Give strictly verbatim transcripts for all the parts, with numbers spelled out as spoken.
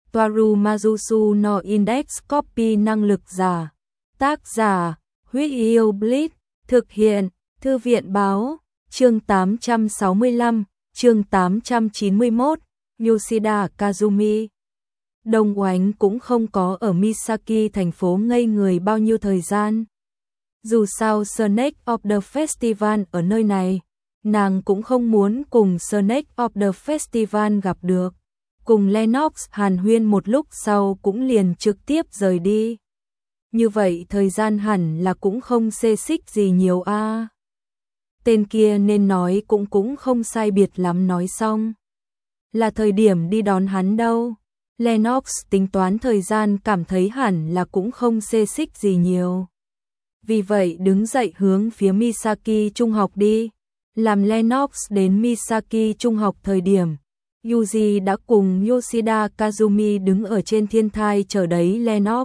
Toaru Majusu no Index Copy năng lực giả. Tác giả, Huyết Yêu Blitz, thực hiện, Thư viện báo, chương tám trăm sáu mươi lăm, chương tám trăm chín mươi mốt, Yoshida Kazumi. Đông Oánh cũng không có ở Misaki thành phố ngây người bao nhiêu thời gian. Dù sao Snake of the Festival ở nơi này, nàng cũng không muốn cùng Snake of the Festival gặp được. Cùng Lennox hàn huyên một lúc sau cũng liền trực tiếp rời đi. Như vậy thời gian hẳn là cũng không xê xích gì nhiều a. À. Tên kia nên nói cũng cũng không sai biệt lắm nói xong. Là thời điểm đi đón hắn đâu. Lennox tính toán thời gian cảm thấy hẳn là cũng không xê xích gì nhiều. Vì vậy đứng dậy hướng phía Misaki Trung học đi. Làm Lennox đến Misaki Trung học thời điểm, Yuji đã cùng Yoshida Kazumi đứng ở trên thiên thai chờ đấy Lennox.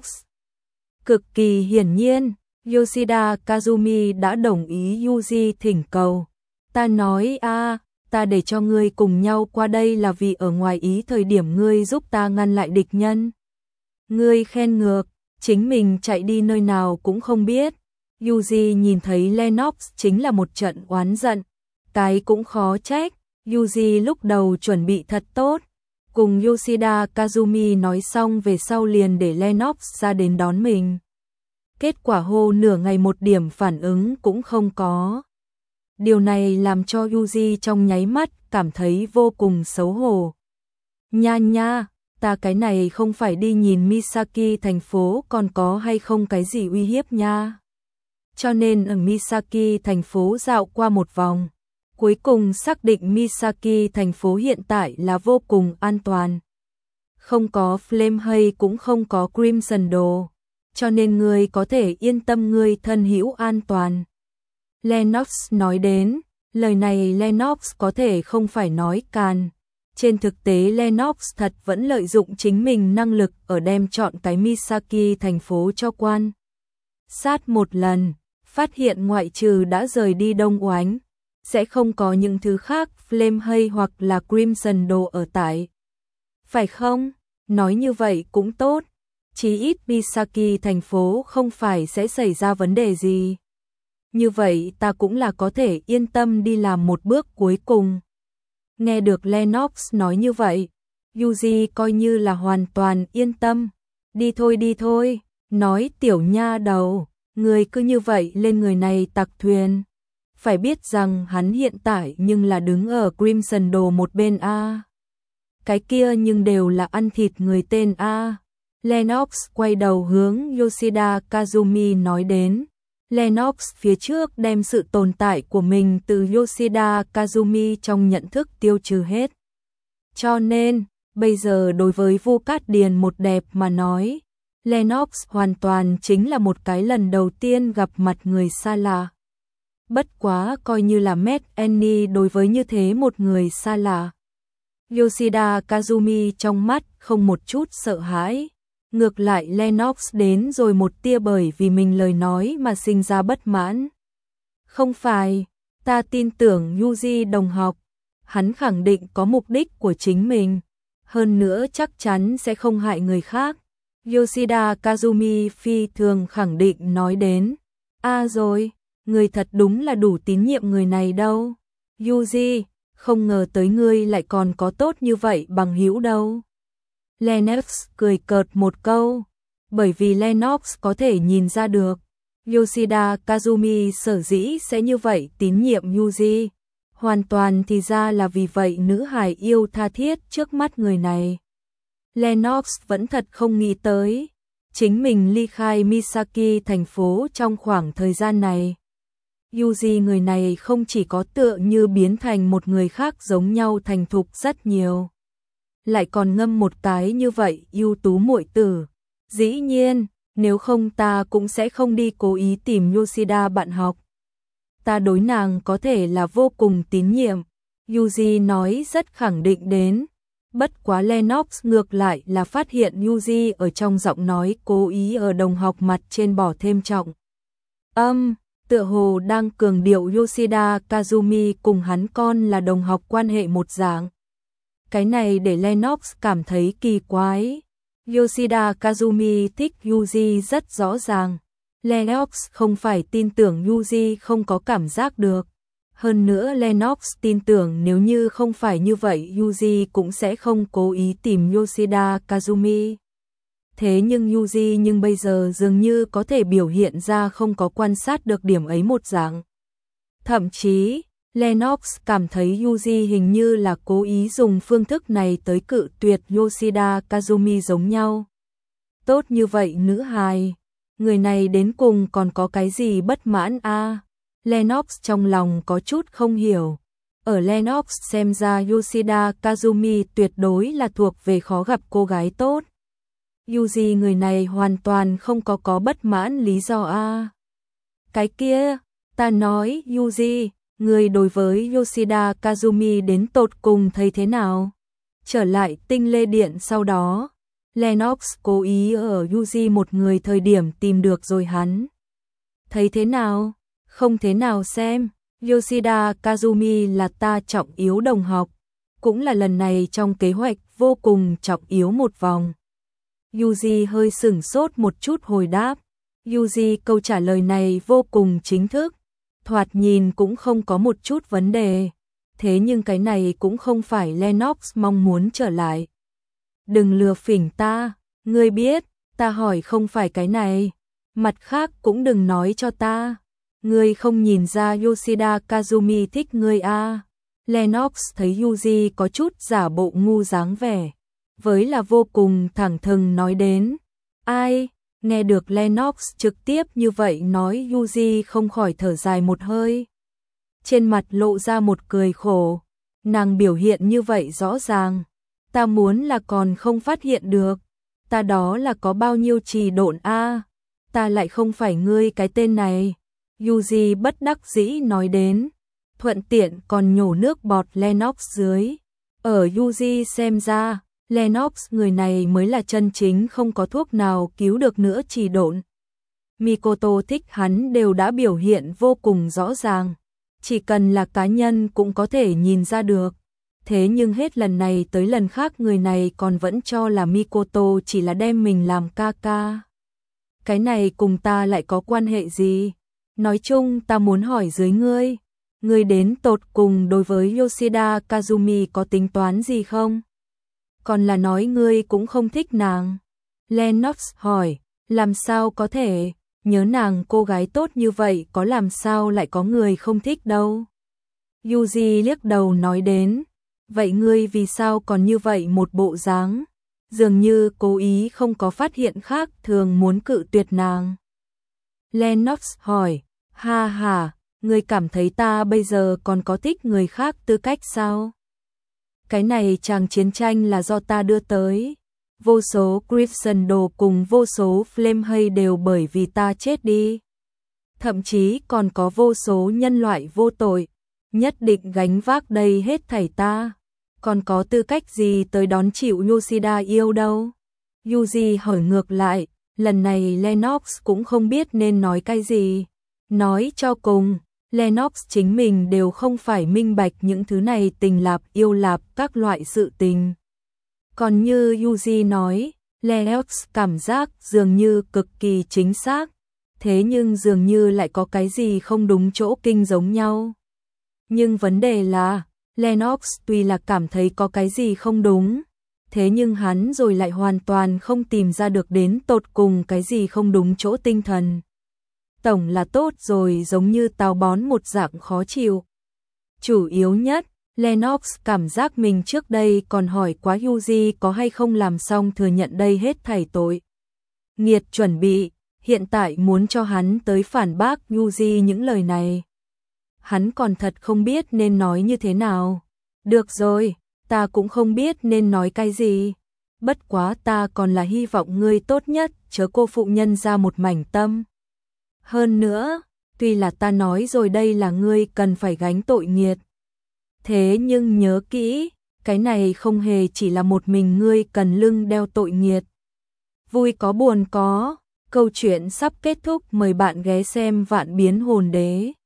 Cực kỳ hiển nhiên, Yoshida Kazumi đã đồng ý Yuji thỉnh cầu. Ta nói a, à, ta để cho ngươi cùng nhau qua đây là vì ở ngoài ý thời điểm ngươi giúp ta ngăn lại địch nhân. Ngươi khen ngược, chính mình chạy đi nơi nào cũng không biết. Yuji nhìn thấy Lennox chính là một trận oán giận. Cái cũng khó trách, Yuji lúc đầu chuẩn bị thật tốt. Cùng Yoshida Kazumi nói xong về sau liền để Lennox ra đến đón mình. Kết quả hô nửa ngày một điểm phản ứng cũng không có. Điều này làm cho Yuji trong nháy mắt cảm thấy vô cùng xấu hổ. Nha nha, ta cái này không phải đi nhìn Misaki thành phố còn có hay không cái gì uy hiếp nha. Cho nên ở Misaki thành phố dạo qua một vòng. Cuối cùng xác định Misaki thành phố hiện tại là vô cùng an toàn. Không có Flame hay cũng không có Crimson đồ. Cho nên ngươi có thể yên tâm ngươi thân hữu an toàn. Lennox nói đến, lời này Lennox có thể không phải nói càn. Trên thực tế Lennox thật vẫn lợi dụng chính mình năng lực ở đem chọn cái Misaki thành phố cho quan. Sát một lần, phát hiện ngoại trừ đã rời đi Đông Oánh, sẽ không có những thứ khác Flame hay hoặc là Crimson đồ ở tại. Phải không? Nói như vậy cũng tốt. Chí ít Misaki thành phố không phải sẽ xảy ra vấn đề gì. Như vậy ta cũng là có thể yên tâm đi làm một bước cuối cùng. Nghe được Lennox nói như vậy, Yuji coi như là hoàn toàn yên tâm. Đi thôi đi thôi, nói tiểu nha đầu, người cứ như vậy lên người này tặc thuyền. Phải biết rằng hắn hiện tại nhưng là đứng ở Crimson đồ một bên A. Cái kia nhưng đều là ăn thịt người tên A. Lennox quay đầu hướng Yoshida Kazumi nói đến. Lennox phía trước đem sự tồn tại của mình từ Yoshida Kazumi trong nhận thức tiêu trừ hết. Cho nên, bây giờ đối với Vu Cát Điền một đẹp mà nói, Lennox hoàn toàn chính là một cái lần đầu tiên gặp mặt người xa lạ. Bất quá coi như là Matt Annie đối với như thế một người xa lạ. Yoshida Kazumi trong mắt không một chút sợ hãi. Ngược lại Lennox đến rồi một tia bởi vì mình lời nói mà sinh ra bất mãn. Không phải, ta tin tưởng Yuji đồng học. Hắn khẳng định có mục đích của chính mình. Hơn nữa chắc chắn sẽ không hại người khác. Yoshida Kazumi phi thường khẳng định nói đến. À rồi, người thật đúng là đủ tín nhiệm người này đâu. Yuji, không ngờ tới ngươi lại còn có tốt như vậy bằng hữu đâu. Lennox cười cợt một câu, bởi vì Lennox có thể nhìn ra được, Yoshida Kazumi sở dĩ sẽ như vậy tín nhiệm Yuji, hoàn toàn thì ra là vì vậy nữ hài yêu tha thiết trước mắt người này. Lennox vẫn thật không nghĩ tới, chính mình ly khai Misaki thành phố trong khoảng thời gian này. Yuji người này không chỉ có tựa như biến thành một người khác giống nhau thành thục rất nhiều. Lại còn ngâm một cái như vậy ưu tú muội tử. Dĩ nhiên, nếu không ta cũng sẽ không đi cố ý tìm Yoshida bạn học. Ta đối nàng có thể là vô cùng tín nhiệm. Yuji nói rất khẳng định đến. Bất quá Lennox ngược lại là phát hiện Yuji ở trong giọng nói cố ý ở đồng học mặt trên bỏ thêm trọng âm, tựa hồ đang cường điệu Yoshida Kazumi cùng hắn con là đồng học quan hệ một dạng. Cái này để Lennox cảm thấy kỳ quái. Yoshida Kazumi thích Yuji rất rõ ràng. Lennox không phải tin tưởng Yuji không có cảm giác được. Hơn nữa Lennox tin tưởng nếu như không phải như vậy Yuji cũng sẽ không cố ý tìm Yoshida Kazumi. Thế nhưng Yuji nhưng bây giờ dường như có thể biểu hiện ra không có quan sát được điểm ấy một dạng. Thậm chí, Lennox cảm thấy Yuji hình như là cố ý dùng phương thức này tới cự tuyệt Yoshida Kazumi giống nhau. Tốt như vậy nữ hài, người này đến cùng còn có cái gì bất mãn a? À? Lennox trong lòng có chút không hiểu. Ở Lennox xem ra Yoshida Kazumi tuyệt đối là thuộc về khó gặp cô gái tốt. Yuji người này hoàn toàn không có có bất mãn lý do a. À? Cái kia, ta nói Yuji, người đối với Yoshida Kazumi đến tột cùng thấy thế nào? Trở lại tinh lê điện sau đó, Lennox cố ý ở Yuji một người thời điểm tìm được rồi hắn. Thấy thế nào? Không thế nào xem, Yoshida Kazumi là ta trọng yếu đồng học, cũng là lần này trong kế hoạch vô cùng trọng yếu một vòng. Yuji hơi sửng sốt một chút hồi đáp. Yuji câu trả lời này vô cùng chính thức, thoạt nhìn cũng không có một chút vấn đề. Thế nhưng cái này cũng không phải Lennox mong muốn trở lại. Đừng lừa phỉnh ta, ngươi biết, ta hỏi không phải cái này. Mặt khác cũng đừng nói cho ta. Ngươi không nhìn ra Yoshida Kazumi thích ngươi à. Lennox thấy Yuji có chút giả bộ ngu dáng vẻ. Với là vô cùng thẳng thừng nói đến. Ai? Nghe được Lennox trực tiếp như vậy nói Yuji không khỏi thở dài một hơi. Trên mặt lộ ra một cười khổ. Nàng biểu hiện như vậy rõ ràng. Ta muốn là còn không phát hiện được. Ta đó là có bao nhiêu trì độn a? À? Ta lại không phải ngươi cái tên này. Yuji bất đắc dĩ nói đến. Thuận tiện còn nhổ nước bọt Lennox dưới. Ở Yuji xem ra, Lennox người này mới là chân chính không có thuốc nào cứu được nữa trì độn. Mikoto thích hắn đều đã biểu hiện vô cùng rõ ràng. Chỉ cần là cá nhân cũng có thể nhìn ra được. Thế nhưng hết lần này tới lần khác người này còn vẫn cho là Mikoto chỉ là đem mình làm ca ca. Cái này cùng ta lại có quan hệ gì? Nói chung ta muốn hỏi dưới ngươi. Ngươi đến tột cùng đối với Yoshida Kazumi có tính toán gì không? Còn là nói ngươi cũng không thích nàng. Lennox hỏi, làm sao có thể, nhớ nàng cô gái tốt như vậy có làm sao lại có người không thích đâu. Yuji liếc đầu nói đến, vậy ngươi vì sao còn như vậy một bộ dáng, dường như cố ý không có phát hiện khác thường muốn cự tuyệt nàng. Lennox hỏi, ha ha, ngươi cảm thấy ta bây giờ còn có thích người khác tư cách sao? Cái này chàng chiến tranh là do ta đưa tới. Vô số Crescendo cùng vô số Flame hay đều bởi vì ta chết đi. Thậm chí còn có vô số nhân loại vô tội, nhất định gánh vác đây hết thảy ta. Còn có tư cách gì tới đón chịu Yoshida yêu đâu? Yuji hỏi ngược lại, lần này Lennox cũng không biết nên nói cái gì. Nói cho cùng, Lennox chính mình đều không phải minh bạch những thứ này tình lạp yêu lạp các loại sự tình. Còn như Yuji nói, Lennox cảm giác dường như cực kỳ chính xác, thế nhưng dường như lại có cái gì không đúng chỗ kinh giống nhau. Nhưng vấn đề là, Lennox tuy là cảm thấy có cái gì không đúng, thế nhưng hắn rồi lại hoàn toàn không tìm ra được đến tột cùng cái gì không đúng chỗ tinh thần. Tổng là tốt rồi giống như táo bón một dạng khó chịu. Chủ yếu nhất, Lennox cảm giác mình trước đây còn hỏi quá Yuji có hay không làm xong thừa nhận đây hết thảy tội. Nghiệt chuẩn bị, hiện tại muốn cho hắn tới phản bác Yuji những lời này. Hắn còn thật không biết nên nói như thế nào. Được rồi, ta cũng không biết nên nói cái gì. Bất quá ta còn là hy vọng ngươi tốt nhất, chớ cô phụ nhân ra một mảnh tâm. Hơn nữa, tuy là ta nói rồi đây là ngươi cần phải gánh tội nghiệt. Thế nhưng nhớ kỹ, cái này không hề chỉ là một mình ngươi cần lưng đeo tội nghiệt. Vui có buồn có, câu chuyện sắp kết thúc, mời bạn ghé xem Vạn Biến Hồn Đế.